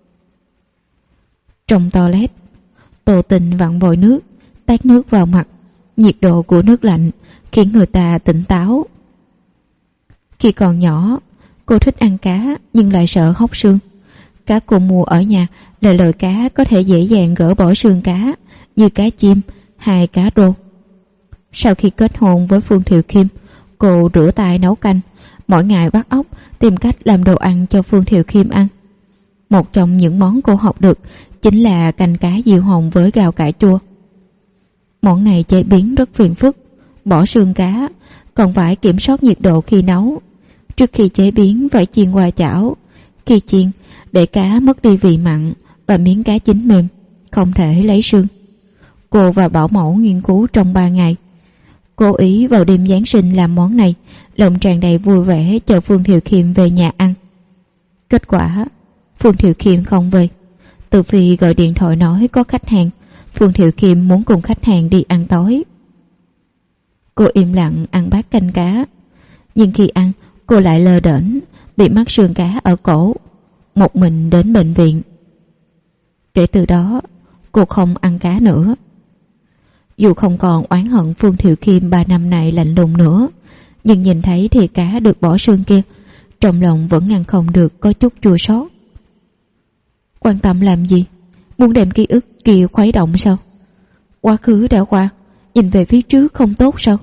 Trong toilet, Tô Tinh vặn vòi nước, tát nước vào mặt. Nhiệt độ của nước lạnh khiến người ta tỉnh táo. Khi còn nhỏ, cô thích ăn cá nhưng lại sợ hóc xương. Cá cô mua ở nhà là loại cá có thể dễ dàng gỡ bỏ xương cá, như cá chim hay cá rô. Sau khi kết hôn với Phương Thiệu Khiêm, cô rửa tay nấu canh, mỗi ngày bắt óc tìm cách làm đồ ăn cho Phương Thiệu Khiêm ăn. Một trong những món cô học được chính là canh cá diều hồng với gạo cải chua. Món này chế biến rất phiền phức, bỏ xương cá, còn phải kiểm soát nhiệt độ khi nấu. Trước khi chế biến phải chiên qua chảo, khi chiên để cá mất đi vị mặn và miếng cá chín mềm, không thể lấy xương. Cô và bảo mẫu nghiên cứu trong 3 ngày. Cố ý vào đêm Giáng sinh làm món này, lòng tràn đầy vui vẻ chờ Phương Thiệu Khiêm về nhà ăn. Kết quả, Phương Thiệu Khiêm không về. Từ Phi gọi điện thoại nói có khách hàng, Phương Thiệu Khiêm muốn cùng khách hàng đi ăn tối. Cô im lặng ăn bát canh cá, nhưng khi ăn cô lại lơ đễnh, bị mắc xương cá ở cổ, một mình đến bệnh viện. Kể từ đó cô không ăn cá nữa. Dù không còn oán hận Phương Thiệu Khiêm 3 năm này lạnh lùng nữa, nhưng nhìn thấy thìa cá được bỏ xương kia, trong lòng vẫn ngăn không được có chút chua xót. Quan tâm làm gì? Muốn đem ký ức kia khuấy động sao? Quá khứ đã qua, nhìn về phía trước không tốt sao?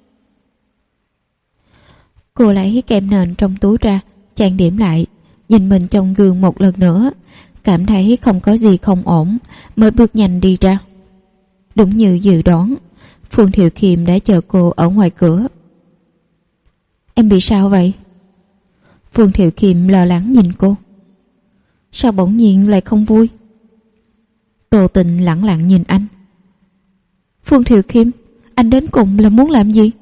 Cô lấy kem nền trong túi ra, trang điểm lại, nhìn mình trong gương một lần nữa, cảm thấy không có gì không ổn, mới bước nhanh đi ra. Đúng như dự đoán, Phương Thiệu Khiêm đã chờ cô ở ngoài cửa. Em bị sao vậy? Phương Thiệu Khiêm lo lắng nhìn cô. Sao bỗng nhiên lại không vui? Tô Tình lẳng lặng nhìn anh. Phương Thiệu Khiêm, anh đến cùng là muốn làm gì?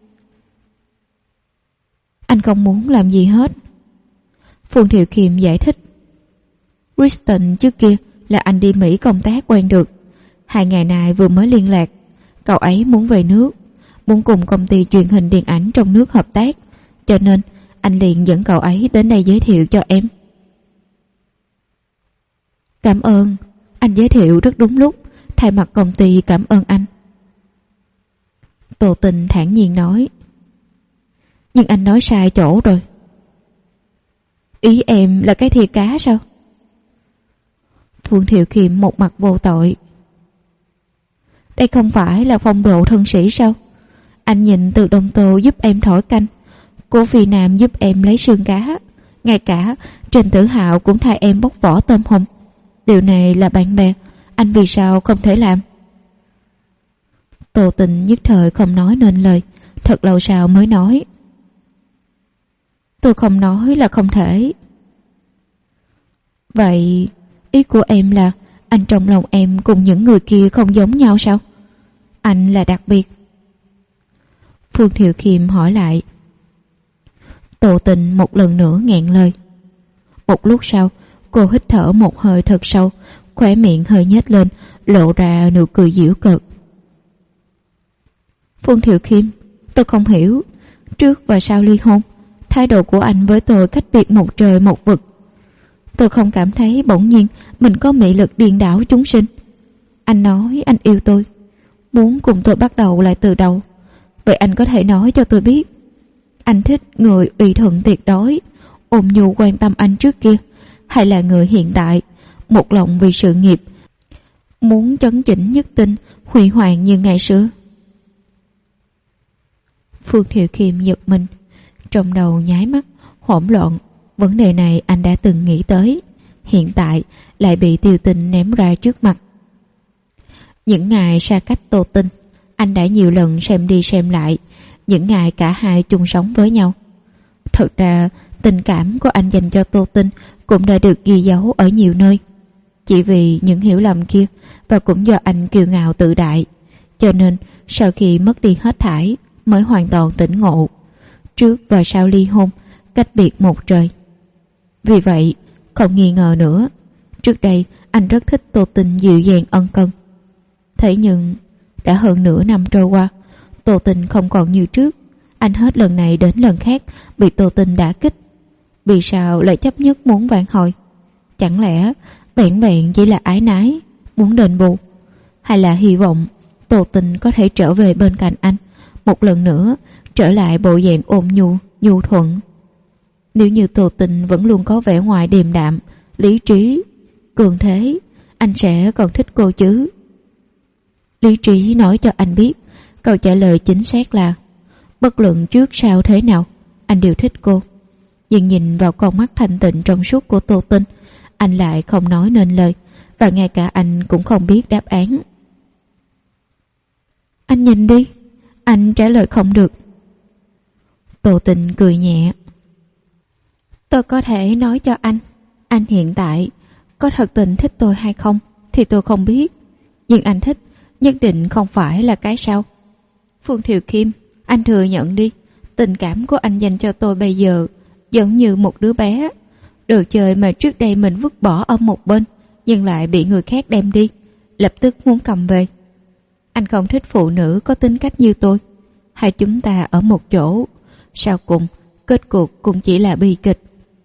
Anh không muốn làm gì hết. Phương Thiệu Khiêm giải thích. Kristen trước kia là anh đi Mỹ công tác quen được. 2 ngày nay vừa mới liên lạc. Cậu ấy muốn về nước, muốn cùng công ty truyền hình điện ảnh trong nước hợp tác, cho nên anh liền dẫn cậu ấy đến đây giới thiệu cho em. Cảm ơn, anh giới thiệu rất đúng lúc, thay mặt công ty cảm ơn anh. Tô Tình thản nhiên nói. Nhưng anh nói sai chỗ rồi. Ý em là cái thìa cá sao? Phương Thiệu Khiêm một mặt vô tội. Đây không phải là phong độ thân sĩ sao? Anh nhìn Từ Đông Tô giúp em thổi canh, Cố Phi Nam giúp em lấy xương cá, ngay cả Trình Tử Hạo cũng thay em bóc vỏ tôm hùm. Điều này là bạn bè, anh vì sao không thể làm? Tô Tình nhất thời không nói nên lời, thật lâu sau mới nói. Tôi không nói là không thể. Vậy ý của em là anh trong lòng em cùng những người kia không giống nhau sao? Anh là đặc biệt. Phương Thiệu Khiêm hỏi lại. Tô Tình một lần nữa nghẹn lời. Một lúc sau, cô hít thở một hơi thật sâu, khóe miệng hơi nhếch lên, lộ ra nụ cười giễu cợt. Phương Thiệu Khiêm, tôi không hiểu, trước và sau ly hôn, thái độ của anh với tôi cách biệt một trời một vực. Tôi không cảm thấy bỗng nhiên mình có mị lực điên đảo chúng sinh. Anh nói anh yêu tôi, muốn cùng tôi bắt đầu lại từ đầu. Vậy anh có thể nói cho tôi biết, anh thích người uy thuận tuyệt đối, ôn nhu quan tâm anh trước kia, hay là người hiện tại, một lòng vì sự nghiệp, muốn chấn chỉnh nhất tinh, huy hoàng như ngày xưa? Phương Thiệu Khiêm giật mình, trong đầu nháy mắt hỗn loạn. Vấn đề này anh đã từng nghĩ tới, hiện tại lại bị Tiêu Tinh ném ra trước mặt. Những ngày xa cách Tô Tinh, anh đã nhiều lần xem đi xem lại những ngày cả hai chung sống với nhau. Thật ra tình cảm của anh dành cho Tô Tinh cũng đã được ghi dấu ở nhiều nơi. Chỉ vì những hiểu lầm kia, và cũng do anh kiêu ngạo tự đại, cho nên sau khi mất đi hết thảy mới hoàn toàn tỉnh ngộ. Trước và sau ly hôn, cách biệt một trời. Vì vậy, không nghi ngờ nữa, trước đây anh rất thích Tô Tinh dịu dàng ân cần. Thế nhưng, đã hơn nửa năm trôi qua, Tô Tinh không còn như trước. Anh hết lần này đến lần khác bị Tô Tinh đả kích. Vì sao lại chấp nhất muốn vãn hồi? Chẳng lẽ vẹn vẹn chỉ là ái nái, muốn đền bù? Hay là hy vọng Tô Tinh có thể trở về bên cạnh anh, một lần nữa trở lại bộ dạng ôn nhu, nhu thuận? Nếu như Tô Tinh vẫn luôn có vẻ ngoài điềm đạm, lý trí, cường thế, anh sẽ còn thích cô chứ? Lý trí nói cho anh biết, câu trả lời chính xác là bất luận trước sau thế nào, anh đều thích cô. Nhưng nhìn vào con mắt thanh tịnh trong suốt của Tô Tinh, anh lại không nói nên lời, và ngay cả anh cũng không biết đáp án. Anh nhìn đi, anh trả lời không được. Tô Tinh cười nhẹ. Tôi có thể nói cho anh hiện tại có thật tình thích tôi hay không thì tôi không biết, nhưng anh thích nhất định không phải là cái sau. Phương Thiều Kim, anh thừa nhận đi, tình cảm của anh dành cho tôi bây giờ giống như một đứa bé, đồ chơi mà trước đây mình vứt bỏ ở một bên, nhưng lại bị người khác đem đi, lập tức muốn cầm về. Anh không thích phụ nữ có tính cách như tôi. Hai chúng ta ở một chỗ, sau cùng kết cục cũng chỉ là bi kịch.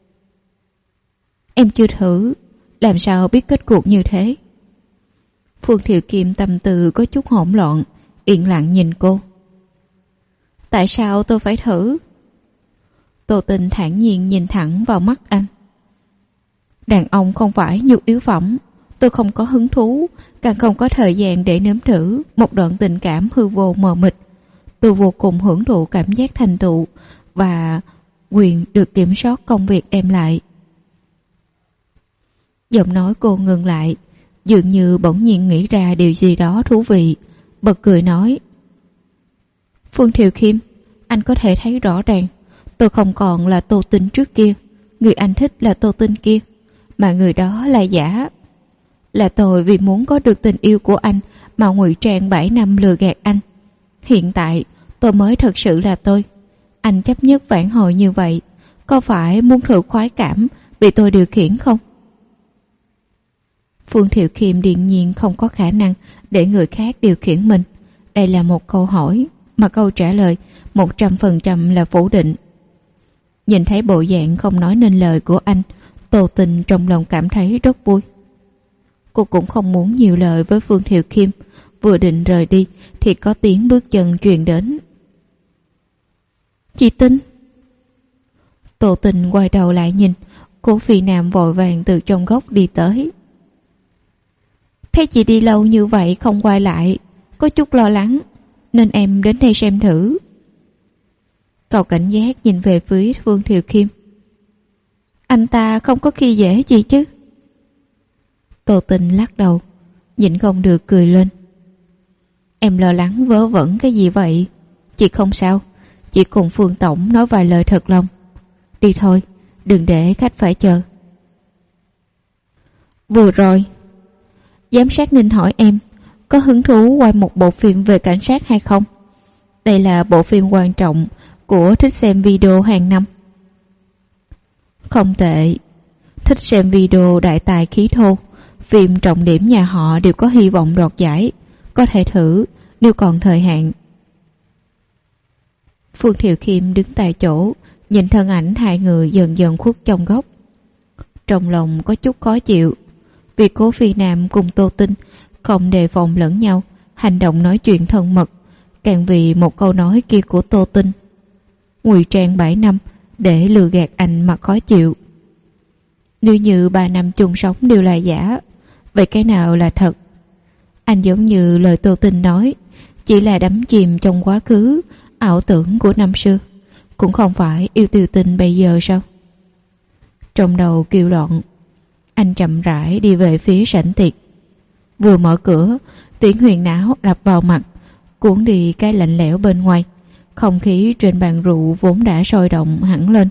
Em chưa thử, làm sao biết kết cục như thế? Phương Thiệu Kim tâm tư có chút hỗn loạn, yên lặng nhìn cô. Tại sao tôi phải thử? Tô Tinh thản nhiên nhìn thẳng vào mắt anh. Đàn ông không phải nhu yếu phẩm. Tôi không có hứng thú, càng không có thời gian để nếm thử một đoạn tình cảm hư vô mờ mịt. Tôi vô cùng hưởng thụ cảm giác thành tựu và quyền được kiểm soát công việc đem lại. Giọng nói cô ngừng lại, dường như bỗng nhiên nghĩ ra điều gì đó thú vị, bật cười nói. Phương Thiều Kim, anh có thể thấy rõ ràng, tôi không còn là Tô Tinh trước kia. Người anh thích là Tô Tinh kia, mà người đó là giả. Là tôi vì muốn có được tình yêu của anh mà ngụy trang 7 năm lừa gạt anh. Hiện tại tôi mới thật sự là tôi. Anh chấp nhất vãn hồi như vậy, có phải muốn thử khoái cảm bị tôi điều khiển không? Phương Thiệu Kim điềm nhiên không có khả năng để người khác điều khiển mình. Đây là một câu hỏi mà câu trả lời 100% là phủ định. Nhìn thấy bộ dạng không nói nên lời của anh, Tô Tinh trong lòng cảm thấy rất vui. Cô cũng không muốn nhiều lời với Phương Thiệu Kim. Vừa định rời đi thì có tiếng bước chân truyền đến. Chị Tinh. Tô Tinh quay đầu lại nhìn, Cố Phi Nam vội vàng từ trong góc đi tới. Thấy chị đi lâu như vậy không quay lại, có chút lo lắng, nên em đến đây xem thử. Cậu cảnh giác nhìn về phía Phương Thiệu Kim. Anh ta không có khi dễ gì chứ? Tô Tinh lắc đầu, nhịn không được cười lên. Em lo lắng vớ vẩn cái gì vậy? Chị không sao, chị cùng Phương Tổng nói vài lời thật lòng. Đi thôi, đừng để khách phải chờ. Vừa rồi giám sát Ninh hỏi em có hứng thú quay một bộ phim về cảnh sát hay không? Đây là bộ phim quan trọng của thích xem video hàng năm. Không tệ. Thích xem video đại tài khí thô, phim trọng điểm nhà họ đều có hy vọng đoạt giải. Có thể thử nếu còn thời hạn. Phương Thiệu Kim đứng tại chỗ, nhìn thân ảnh hai người dần dần khuất trong góc. Trong lòng có chút khó chịu, vì Cố Phi Nam cùng Tô Tinh không đề phòng lẫn nhau, hành động nói chuyện thân mật, càng vì một câu nói kia của Tô Tinh. Ngụy trang 7 năm để lừa gạt anh mà khó chịu. Nếu như 3 năm chung sống đều là giả, vậy cái nào là thật? Anh giống như lời Tô Tinh nói, chỉ là đắm chìm trong quá khứ, ảo tưởng của năm xưa, cũng không phải yêu Tiêu Tinh bây giờ sao? Trong đầu kêu loạn, anh chậm rãi đi về phía sảnh tiệc. Vừa mở cửa, tiếng huyền náo đập vào mặt, cuốn đi cái lạnh lẽo bên ngoài. Không khí trên bàn rượu vốn đã sôi động hẳn lên.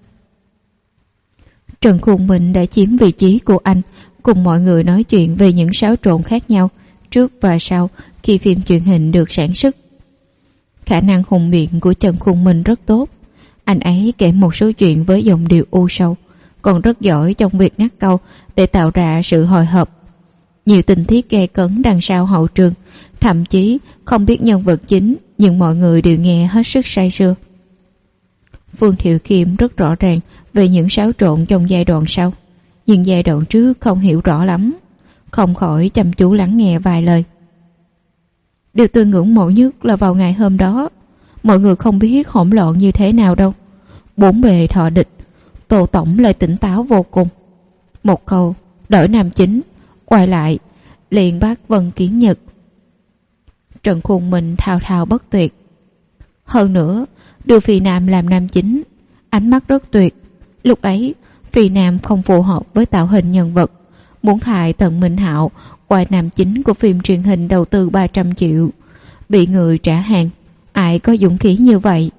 Trần Khôn Minh đã chiếm vị trí của anh, cùng mọi người nói chuyện về những xáo trộn khác nhau trước và sau khi phim truyền hình được sản xuất. Khả năng hùng biện của Trần Khung Minh rất tốt. Anh ấy kể một số chuyện với giọng điệu u sâu, còn rất giỏi trong việc ngắt câu để tạo ra sự hồi hộp. Nhiều tình tiết gay cấn đằng sau hậu trường, thậm chí không biết nhân vật chính, nhưng mọi người đều nghe hết sức say sưa. Phương Thiệu Kim rất rõ ràng về những xáo trộn trong giai đoạn sau, nhưng giai đoạn trước không hiểu rõ lắm, không khỏi chăm chú lắng nghe vài lời. Điều tôi ngưỡng mộ nhất là vào ngày hôm đó, mọi người không biết hỗn loạn như thế nào đâu. Bốn bề thọ địch, Tô Tổng lại tỉnh táo vô cùng. Một câu đổi nam chính, quay lại liền bắt Vân Kiến Nhật. Trần Khung Minh thao thao bất tuyệt. Hơn nữa, đưa Phi Nam làm nam chính, ánh mắt rất tuyệt. Lúc ấy, Phi Nam không phù hợp với tạo hình nhân vật, muốn thay Tần Minh Hạo quay nam chính của phim truyền hình đầu tư 300 triệu, bị người trả hàng. Ai có dũng khí như vậy?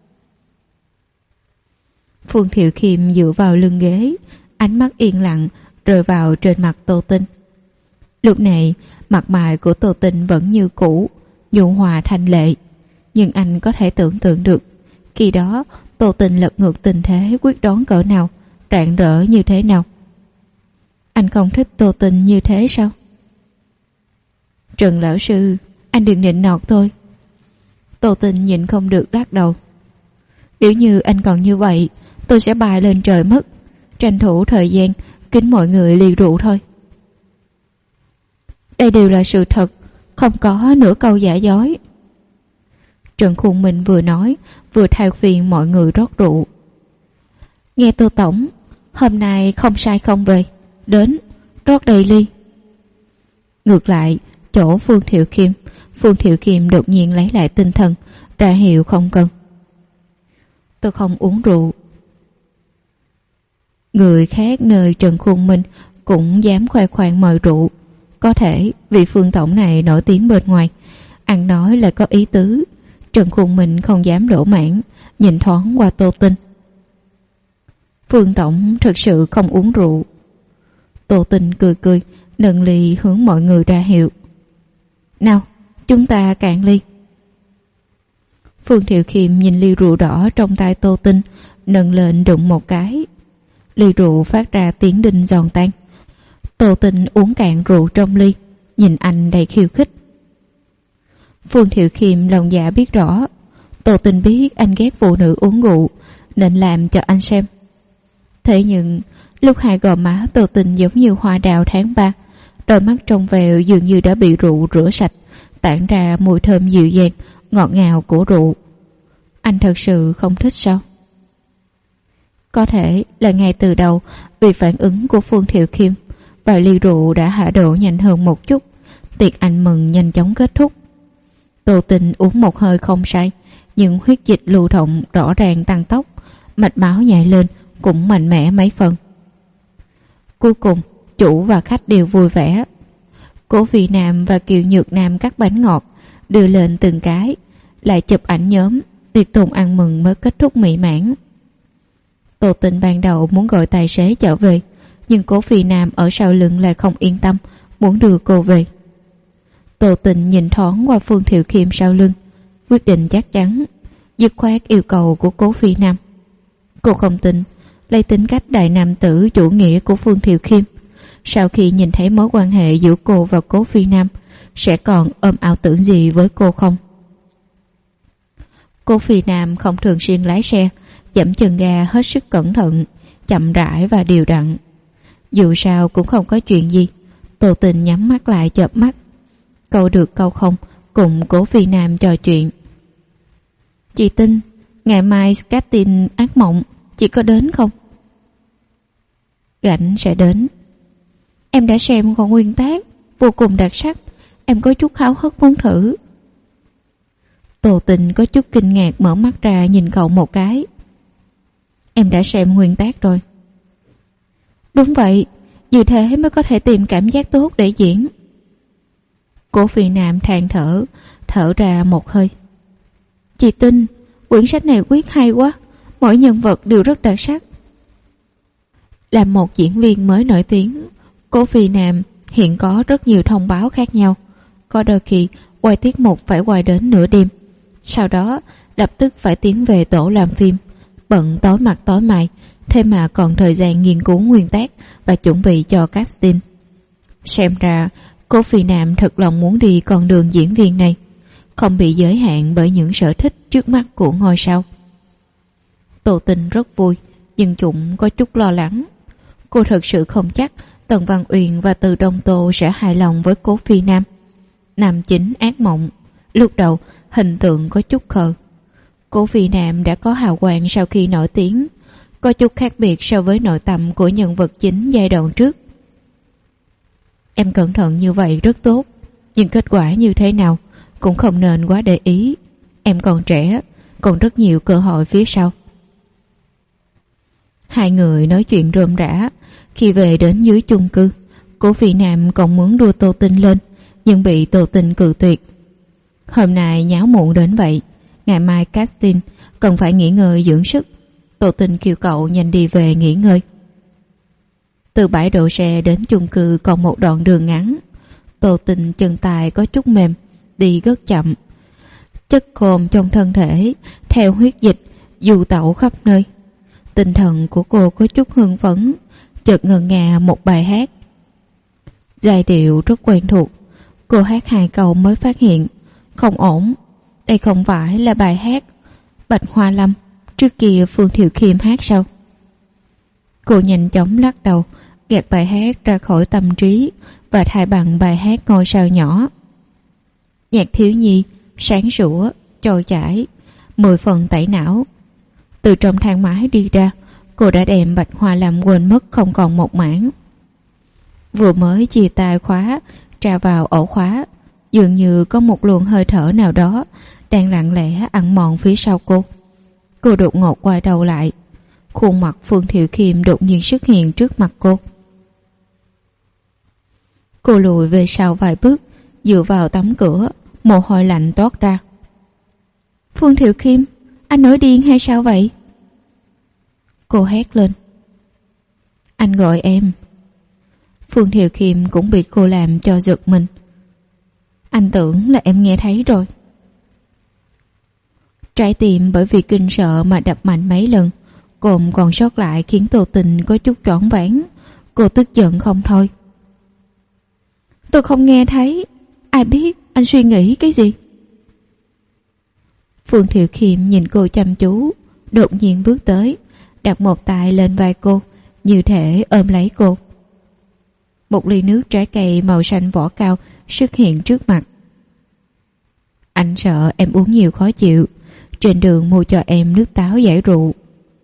Phương Thiệu Kim dựa vào lưng ghế, ánh mắt yên lặng rơi vào trên mặt Tô Tinh. Lúc này, mặt mày của Tô Tinh vẫn như cũ, nhu hòa thanh lệ, nhưng anh có thể tưởng tượng được khi đó Tô Tinh lật ngược tình thế, quyết đoán cỡ nào, rạng rỡ như thế nào. Anh không thích Tô Tinh như thế sao? Trần lão sư, anh đừng nịnh nọt tôi. Tô Tinh nhịn không được lắc đầu. Nếu như anh còn như vậy, tôi sẽ bay lên trời mất. Tranh thủ thời gian kính mọi người ly rượu thôi. Đây đều là sự thật, không có nửa câu giả dối. Trần Khung Minh vừa nói vừa thay phiên mọi người rót rượu. Nghe Tô Tổng, hôm nay không sai không về, đến rót đầy ly. Ngược lại, chỗ Phương Thiệu Kim đột nhiên lấy lại tinh thần, ra hiệu không cần. Tôi không uống rượu. Người khác nơi Trần Khung Minh cũng dám khoe khoang mời rượu. Có thể vì Phương Tổng này nổi tiếng bên ngoài, ăn nói là có ý tứ. Trần Khung Minh không dám lỗ mãn, nhìn thoáng qua Tô Tinh. Phương Tổng thực sự không uống rượu. Tô Tinh cười cười, nâng ly hướng mọi người ra hiệu. Nào, chúng ta cạn ly. Phương Thiệu Kim nhìn ly rượu đỏ trong tay Tô Tinh, nâng lên đụng một cái. Ly rượu phát ra tiếng đinh giòn tan. Tô Tinh uống cạn rượu trong ly, nhìn anh đầy khiêu khích. Phương Thiệu Kim lòng dạ biết rõ, Tô Tinh biết anh ghét phụ nữ uống rượu, nên làm cho anh xem. Thế nhưng lúc hai gò má Tô Tinh giống như hoa đào tháng 3, đôi mắt trong veo dường như đã bị rượu rửa sạch, tản ra mùi thơm dịu dàng, ngọt ngào của rượu. Anh thật sự không thích sao? Có thể là ngay từ đầu, vì phản ứng của Phương Thiệu Kim, vài ly rượu đã hạ độ nhanh hơn một chút, tiệc ăn mừng nhanh chóng kết thúc. Tô Tinh uống một hơi không say, nhưng huyết dịch lưu động rõ ràng tăng tốc, mạch máu nhảy lên cũng mạnh mẽ mấy phần. Cuối cùng, chủ và khách đều vui vẻ. Cố Phi Nam và Kiều Nhược Nam cắt bánh ngọt, đưa lên từng cái, lại chụp ảnh nhóm, tiệc tùng ăn mừng mới kết thúc mỹ mãn. Tô Tinh ban đầu muốn gọi tài xế chở về, nhưng Cố Phi Nam ở sau lưng lại không yên tâm, muốn đưa cô về. Tô Tinh nhìn thoáng qua Phương Thiệu Kim sau lưng, quyết định chắc chắn, dứt khoát yêu cầu của Cố Phi Nam. Cô không tin, lấy tính cách đại nam tử chủ nghĩa của Phương Thiệu Kim, sau khi nhìn thấy mối quan hệ giữa cô và Cố Phi Nam, sẽ còn ôm ảo tưởng gì với cô không? Cố Phi Nam không thường xuyên lái xe, dẫm chân ga hết sức cẩn thận, chậm rãi và đều đặn. Dù sao cũng không có chuyện gì. Tô Tinh nhắm mắt lại chợp mắt, câu được câu không cùng Cố Phi Nam trò chuyện. Chị Tinh, ngày mai casting ác mộng, chị có đến không? Rảnh sẽ đến. Em đã xem con nguyên tác, vô cùng đặc sắc, em có chút háo hức muốn thử. Tô Tinh có chút kinh ngạc mở mắt ra nhìn cậu một cái. Em đã xem nguyên tác rồi. Đúng vậy, như thế mới có thể tìm cảm giác tốt để diễn. Cố Phi Nam than thở, thở ra một hơi. Chị Tinh, quyển sách này viết hay quá, mỗi nhân vật đều rất đặc sắc. Làm một diễn viên mới nổi tiếng, Cố Phi Nam hiện có rất nhiều thông báo khác nhau. Có đôi khi quay tiết mục phải quay đến nửa đêm. Sau đó lập tức phải tiến về tổ làm phim, bận tối mặt tối mày, thế mà còn thời gian nghiên cứu nguyên tác và chuẩn bị cho casting. Xem ra Cố Phi Nam thật lòng muốn đi con đường diễn viên này, không bị giới hạn bởi những sở thích trước mắt của ngôi sao. Tô Tinh rất vui, nhưng cũng có chút lo lắng. Cô thật sự không chắc Tần Văn Uyên và Từ Đông Tô sẽ hài lòng với Cố Phi Nam. Nam chính ác mộng, lúc đầu hình tượng có chút khờ. Cố Phi Nam đã có hào quang sau khi nổi tiếng, có chút khác biệt so với nội tâm của nhân vật chính giai đoạn trước. Em cẩn thận như vậy rất tốt, nhưng kết quả như thế nào cũng không nên quá để ý. Em còn trẻ, còn rất nhiều cơ hội phía sau. Hai người nói chuyện rôm rã. Khi về đến dưới chung cư, Cố Phi Nam còn muốn đua Tô Tinh lên, nhưng bị Tô Tinh cự tuyệt. Hôm nay nháo muộn đến vậy, ngày mai casting cần phải nghỉ ngơi dưỡng sức. Tô Tinh kêu cậu nhanh đi về nghỉ ngơi. Từ bãi đỗ xe đến chung cư còn một đoạn đường ngắn. Tô Tinh chân tay có chút mềm, đi rất chậm. Chất cồn trong thân thể theo huyết dịch du tẩu khắp nơi. Tinh thần của cô có chút hưng phấn, chợt ngân nga một bài hát. Giai điệu rất quen thuộc. Cô hát 2 câu mới phát hiện không ổn, đây không phải là bài hát Bạch Hoa Lâm trước kia Phương Thiệu Khiêm hát sao? Cô nhanh chóng lắc đầu, gạt bài hát ra khỏi tâm trí và thay bằng bài hát Ngôi Sao Nhỏ. Nhạc thiếu nhi sáng sủa, trôi chảy, 10 phần tẩy não. Từ trong thang máy đi ra, cô đã đem Bạch Hoa Lâm quên mất không còn một mảng. Vừa mới chia tay khóa, tra vào ổ khóa, dường như có một luồng hơi thở nào đó đang lặng lẽ ăn mòn phía sau cô. Cô đột ngột quay đầu lại, khuôn mặt Phương Thiệu Khiêm đột nhiên xuất hiện trước mặt cô. Cô lùi về sau vài bước, dựa vào tấm cửa, mồ hôi lạnh toát ra. Phương Thiệu Khiêm, anh nổi điên hay sao vậy? Cô hét lên. Anh gọi em. Phương Thiệu Khiêm cũng bị cô làm cho giật mình. Anh tưởng là em nghe thấy rồi. Trái tim bởi vì kinh sợ mà đập mạnh mấy lần, cồn còn sót lại khiến Tô Tinh có chút choáng váng. Cô tức giận không thôi. Tôi không nghe thấy, ai biết anh suy nghĩ cái gì? Phương Thiệu Khiêm nhìn cô chăm chú, đột nhiên bước tới, đặt một tay lên vai cô, như thể ôm lấy cô. Một ly nước trái cây màu xanh vỏ cao xuất hiện trước mặt. Anh sợ em uống nhiều khó chịu, trên đường mua cho em nước táo giải rượu.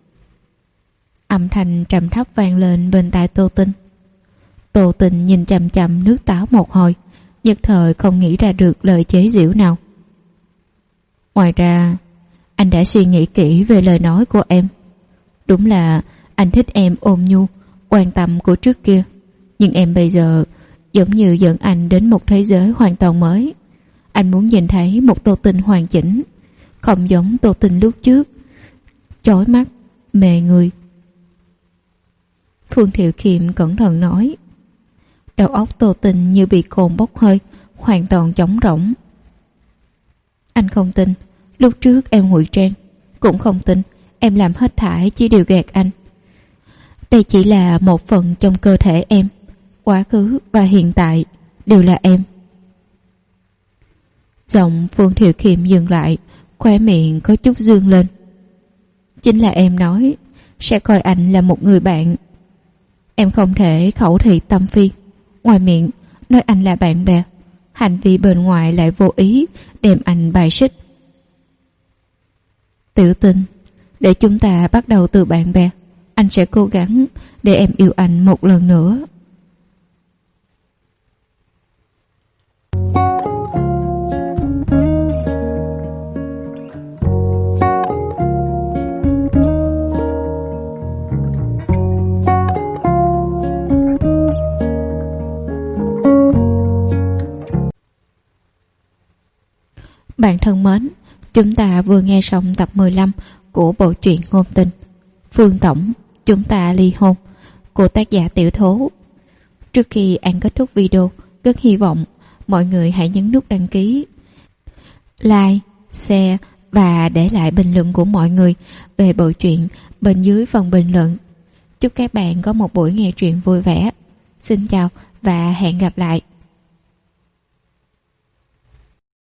Âm thanh trầm thấp vang lên bên tai Tô Tinh. Tô Tinh nhìn chằm chằm nước táo một hồi, nhất thời không nghĩ ra được lời chế giễu nào. Ngoài ra, anh đã suy nghĩ kỹ về lời nói của em. Đúng là anh thích em ôn nhu, quan tâm của trước kia. Nhưng em bây giờ giống như dẫn anh đến một thế giới hoàn toàn mới. Anh muốn nhìn thấy một Tô Tinh hoàn chỉnh, không giống Tô Tinh lúc trước, chói mắt, mê người. Phương Thiệu Khiêm cẩn thận nói. Đầu óc Tô Tinh như bị cồn bốc hơi, hoàn toàn trống rỗng. Anh không tin lúc trước em ngụy trang, cũng không tin em làm hết thảy chỉ đều gạt anh. Đây chỉ là một phần trong cơ thể em, quá khứ và hiện tại đều là em. Giọng Phương Thiệu Khiêm dừng lại, khóe miệng có chút dương lên. Chính là em nói sẽ coi anh là một người bạn. Em không thể khẩu thị tâm phi, ngoài miệng nói anh là bạn bè, hành vi bên ngoài lại vô ý đem anh bài xích. Tiểu Tinh, để chúng ta bắt đầu từ bạn bè. Anh sẽ cố gắng để em yêu anh một lần nữa. Bạn thân mến, chúng ta vừa nghe xong tập 15 của bộ truyện ngôn tình Phương Tổng, chúng ta ly hôn của tác giả Tiểu Thố. Trước khi An kết thúc video, rất hy vọng mọi người hãy nhấn nút đăng ký like, share và để lại bình luận của mọi người về bộ truyện bên dưới phần bình luận. Chúc các bạn có một buổi nghe truyện vui vẻ. Xin chào và hẹn gặp lại.